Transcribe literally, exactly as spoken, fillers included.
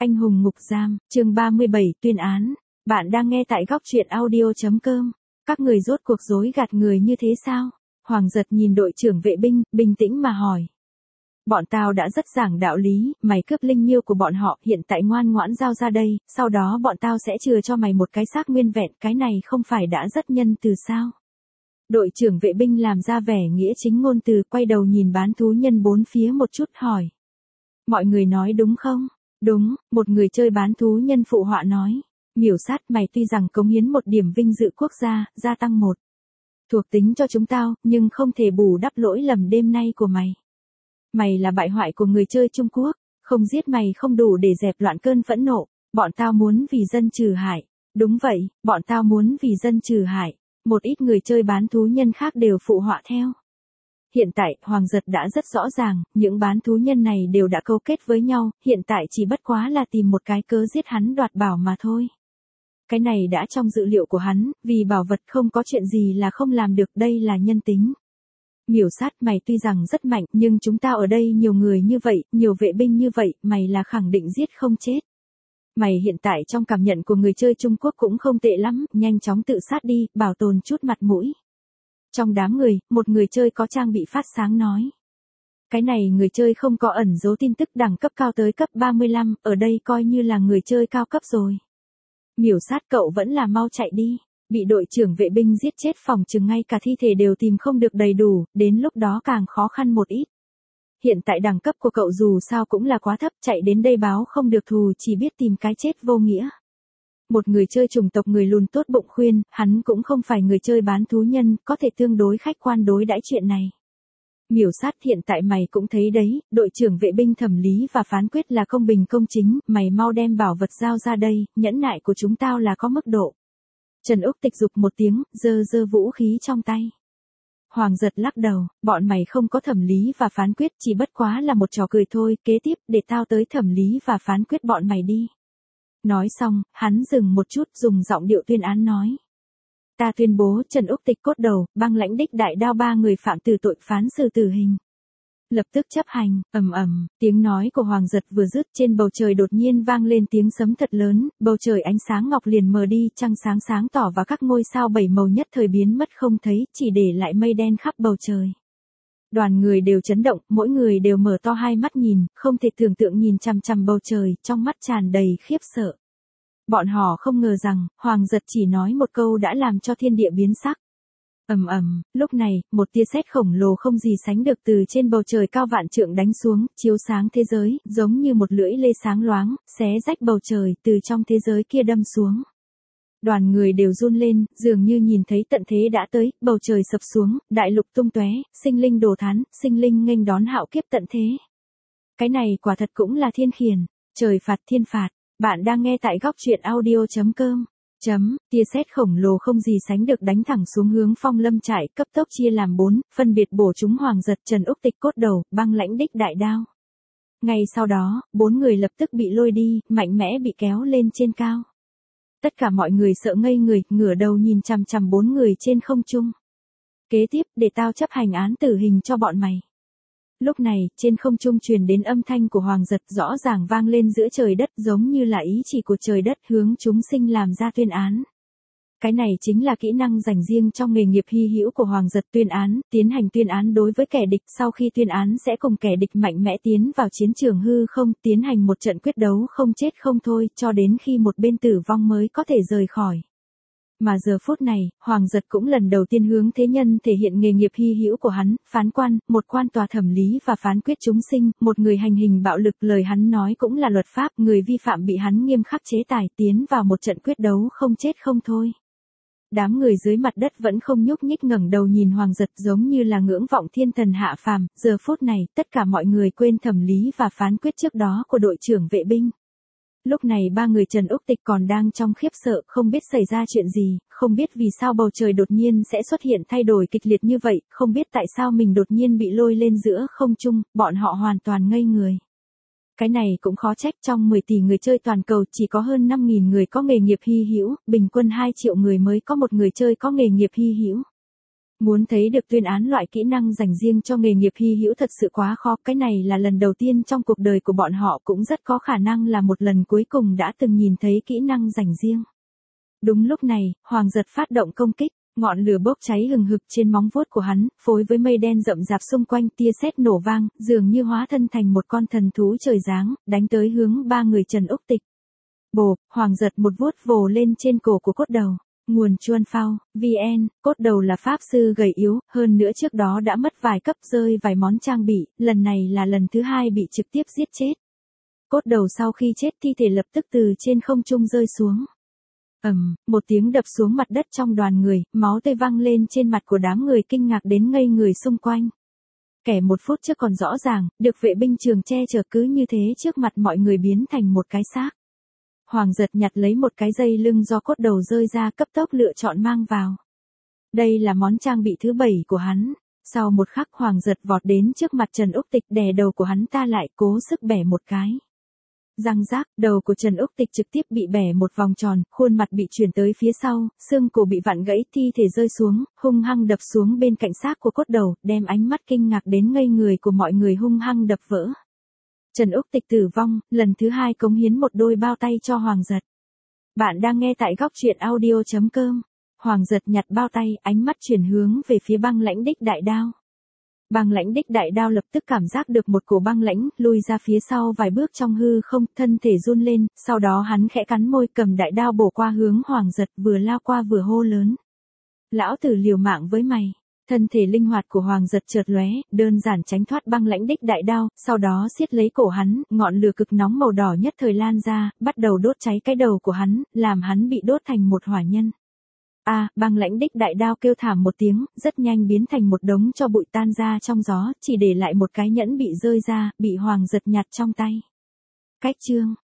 Anh hùng ngục giam, chương ba mươi bảy, tuyên án. Bạn đang nghe tại góc truyện audio.com. Các người rốt cuộc dối gạt người như thế sao? Hoàng Giật nhìn đội trưởng vệ binh, bình tĩnh mà hỏi. Bọn tao đã rất giảng đạo lý, mày cướp linh miêu của bọn họ, hiện tại ngoan ngoãn giao ra đây, sau đó bọn tao sẽ chừa cho mày một cái xác nguyên vẹn, cái này không phải đã rất nhân từ sao? Đội trưởng vệ binh làm ra vẻ nghĩa chính ngôn từ, quay đầu nhìn bán thú nhân bốn phía một chút hỏi. Mọi người nói đúng không? Đúng, một người chơi bán thú nhân phụ họa nói. Miểu sát, mày tuy rằng cống hiến một điểm vinh dự quốc gia, gia tăng một thuộc tính cho chúng tao, nhưng không thể bù đắp lỗi lầm đêm nay của mày. Mày là bại hoại của người chơi Trung Quốc, không giết mày không đủ để dẹp loạn cơn phẫn nộ, bọn tao muốn vì dân trừ hại. Đúng vậy, bọn tao muốn vì dân trừ hại. Một ít người chơi bán thú nhân khác đều phụ họa theo. Hiện tại, Hoàng Giật đã rất rõ ràng, những bán thú nhân này đều đã câu kết với nhau, hiện tại chỉ bất quá là tìm một cái cớ giết hắn đoạt bảo mà thôi. Cái này đã trong dự liệu của hắn, vì bảo vật không có chuyện gì là không làm được, đây là nhân tính. Miểu sát, mày tuy rằng rất mạnh, nhưng chúng ta ở đây nhiều người như vậy, nhiều vệ binh như vậy, mày là khẳng định giết không chết. Mày hiện tại trong cảm nhận của người chơi Trung Quốc cũng không tệ lắm, nhanh chóng tự sát đi, bảo tồn chút mặt mũi. Trong đám người, một người chơi có trang bị phát sáng nói. Cái này người chơi không có ẩn dấu tin tức đẳng cấp cao tới cấp ba mươi lăm, ở đây coi như là người chơi cao cấp rồi. Miểu sát, cậu vẫn là mau chạy đi, bị đội trưởng vệ binh giết chết phòng chừng ngay cả thi thể đều tìm không được đầy đủ, đến lúc đó càng khó khăn một ít. Hiện tại đẳng cấp của cậu dù sao cũng là quá thấp, chạy đến đây báo không được thù chỉ biết tìm cái chết vô nghĩa. Một người chơi chủng tộc người lùn tốt bụng khuyên, hắn cũng không phải người chơi bán thú nhân, có thể tương đối khách quan đối đãi chuyện này. Miểu sát, hiện tại mày cũng thấy đấy, đội trưởng vệ binh thẩm lý và phán quyết là công bình công chính, mày mau đem bảo vật giao ra đây, nhẫn nại của chúng tao là có mức độ. Trần Úc tịch dục một tiếng, giơ giơ vũ khí trong tay. Hoàng Giật lắc đầu, bọn mày không có thẩm lý và phán quyết, chỉ bất quá là một trò cười thôi, kế tiếp để tao tới thẩm lý và phán quyết bọn mày đi. Nói xong, hắn dừng một chút, dùng giọng điệu tuyên án nói. Ta tuyên bố Trần Úc tịch cốt đầu, băng lãnh đích đại đao ba người phạm từ tội phán xử tử hình. Lập tức chấp hành, ầm ầm, tiếng nói của Hoàng Giật vừa dứt, trên bầu trời đột nhiên vang lên tiếng sấm thật lớn, bầu trời ánh sáng ngọc liền mờ đi, trăng sáng sáng tỏ và các ngôi sao bảy màu nhất thời biến mất không thấy, chỉ để lại mây đen khắp bầu trời. Đoàn người đều chấn động, mỗi người đều mở to hai mắt nhìn, không thể tưởng tượng nhìn chằm chằm bầu trời, trong mắt tràn đầy khiếp sợ. Bọn họ không ngờ rằng, Hoàng Giật chỉ nói một câu đã làm cho thiên địa biến sắc. Ầm ầm, lúc này, một tia sét khổng lồ không gì sánh được từ trên bầu trời cao vạn trượng đánh xuống, chiếu sáng thế giới, giống như một lưỡi lê sáng loáng, xé rách bầu trời, từ trong thế giới kia đâm xuống. Đoàn người đều run lên, dường như nhìn thấy tận thế đã tới, bầu trời sập xuống, đại lục tung tóe, sinh linh đổ thán, sinh linh nghênh đón hạo kiếp tận thế. Cái này quả thật cũng là thiên khiển, trời phạt thiên phạt. Bạn đang nghe tại góc truyện audio.com. Chấm, tia sét khổng lồ không gì sánh được đánh thẳng xuống hướng Phong Lâm trại, cấp tốc chia làm bốn, phân biệt bổ trúng Hoàng Giật, Trần Úc tịch cốt đầu, băng lãnh đích đại đao. Ngay sau đó, bốn người lập tức bị lôi đi, mạnh mẽ bị kéo lên trên cao. Tất cả mọi người sợ ngây người, ngửa đầu nhìn chằm chằm bốn người trên không trung. Kế tiếp, để tao chấp hành án tử hình cho bọn mày. Lúc này, trên không trung truyền đến âm thanh của Hoàng Giật rõ ràng vang lên giữa trời đất, giống như là ý chỉ của trời đất hướng chúng sinh làm ra tuyên án. Cái này chính là kỹ năng dành riêng trong nghề nghiệp hy hữu của Hoàng Giật, tuyên án, tiến hành tuyên án đối với kẻ địch, sau khi tuyên án sẽ cùng kẻ địch mạnh mẽ tiến vào chiến trường hư không, tiến hành một trận quyết đấu không chết không thôi, cho đến khi một bên tử vong mới có thể rời khỏi. Mà giờ phút này, Hoàng Giật cũng lần đầu tiên hướng thế nhân thể hiện nghề nghiệp hy hữu của hắn, phán quan, một quan tòa thẩm lý và phán quyết chúng sinh, một người hành hình bạo lực, lời hắn nói cũng là luật pháp, người vi phạm bị hắn nghiêm khắc chế tài, tiến vào một trận quyết đấu không chết không thôi. Đám người dưới mặt đất vẫn không nhúc nhích, ngẩng đầu nhìn Hoàng Giật giống như là ngưỡng vọng thiên thần hạ phàm, giờ phút này, tất cả mọi người quên thẩm lý và phán quyết trước đó của đội trưởng vệ binh. Lúc này ba người Trần Úc tịch còn đang trong khiếp sợ, không biết xảy ra chuyện gì, không biết vì sao bầu trời đột nhiên sẽ xuất hiện thay đổi kịch liệt như vậy, không biết tại sao mình đột nhiên bị lôi lên giữa không trung, bọn họ hoàn toàn ngây người. Cái này cũng khó trách, trong mười tỷ người chơi toàn cầu chỉ có hơn năm nghìn người có nghề nghiệp hy hữu, bình quân hai triệu người mới có một người chơi có nghề nghiệp hy hữu. Muốn thấy được tuyên án loại kỹ năng dành riêng cho nghề nghiệp hy hữu thật sự quá khó, cái này là lần đầu tiên trong cuộc đời của bọn họ, cũng rất có khả năng là một lần cuối cùng đã từng nhìn thấy kỹ năng dành riêng. Đúng lúc này, Hoàng Giật phát động công kích, ngọn lửa bốc cháy hừng hực trên móng vuốt của hắn, phối với mây đen rậm rạp xung quanh, tia sét nổ vang, dường như hóa thân thành một con thần thú trời giáng, đánh tới hướng ba người Trần Úc Tịch. Bộp, Hoàng Giật một vuốt vồ lên trên cổ của Cốt Đầu. Nguồn Chuan Phao, vê en, Cốt Đầu là pháp sư gầy yếu, hơn nữa trước đó đã mất vài cấp, rơi vài món trang bị, lần này là lần thứ hai bị trực tiếp giết chết. Cốt Đầu sau khi chết thi thể lập tức từ trên không trung rơi xuống. Ầm, một tiếng đập xuống mặt đất trong đoàn người, máu tươi văng lên trên mặt của đám người kinh ngạc đến ngây người xung quanh. Kẻ một phút trước còn rõ ràng, được vệ binh trường che chở cứ như thế trước mặt mọi người biến thành một cái xác. Hoàng Giật nhặt lấy một cái dây lưng do Cốt Đầu rơi ra, cấp tốc lựa chọn mang vào. Đây là món trang bị thứ bảy của hắn. Sau một khắc Hoàng Giật vọt đến trước mặt Trần Úc Tịch, đè đầu của hắn ta lại, cố sức bẻ một cái. Răng rác, đầu của Trần Úc Tịch trực tiếp bị bẻ một vòng tròn, khuôn mặt bị chuyển tới phía sau, xương cổ bị vặn gãy, thi thể rơi xuống, hung hăng đập xuống bên cạnh xác của Cốt Đầu, đem ánh mắt kinh ngạc đến ngây người của mọi người hung hăng đập vỡ. Trần Úc Tịch tử vong, lần thứ hai cống hiến một đôi bao tay cho Hoàng Giật. Bạn đang nghe tại góc truyện audio chấm com. Hoàng Giật nhặt bao tay, ánh mắt chuyển hướng về phía Băng Lãnh Đích Đại Đao. Băng Lãnh Đích Đại Đao lập tức cảm giác được một cổ băng lãnh, lùi ra phía sau vài bước trong hư không, thân thể run lên, sau đó hắn khẽ cắn môi, cầm đại đao bổ qua hướng Hoàng Giật, vừa lao qua vừa hô lớn. Lão tử liều mạng với mày. Thân thể linh hoạt của Hoàng Giật chợt lóe, đơn giản tránh thoát Băng Lãnh Đích Đại Đao, sau đó siết lấy cổ hắn, ngọn lửa cực nóng màu đỏ nhất thời lan ra, bắt đầu đốt cháy cái đầu của hắn, làm hắn bị đốt thành một hỏa nhân. A, à, Băng Lãnh Đích Đại Đao kêu thảm một tiếng, rất nhanh biến thành một đống tro bụi tan ra trong gió, chỉ để lại một cái nhẫn bị rơi ra, bị Hoàng Giật nhặt trong tay. Cách chương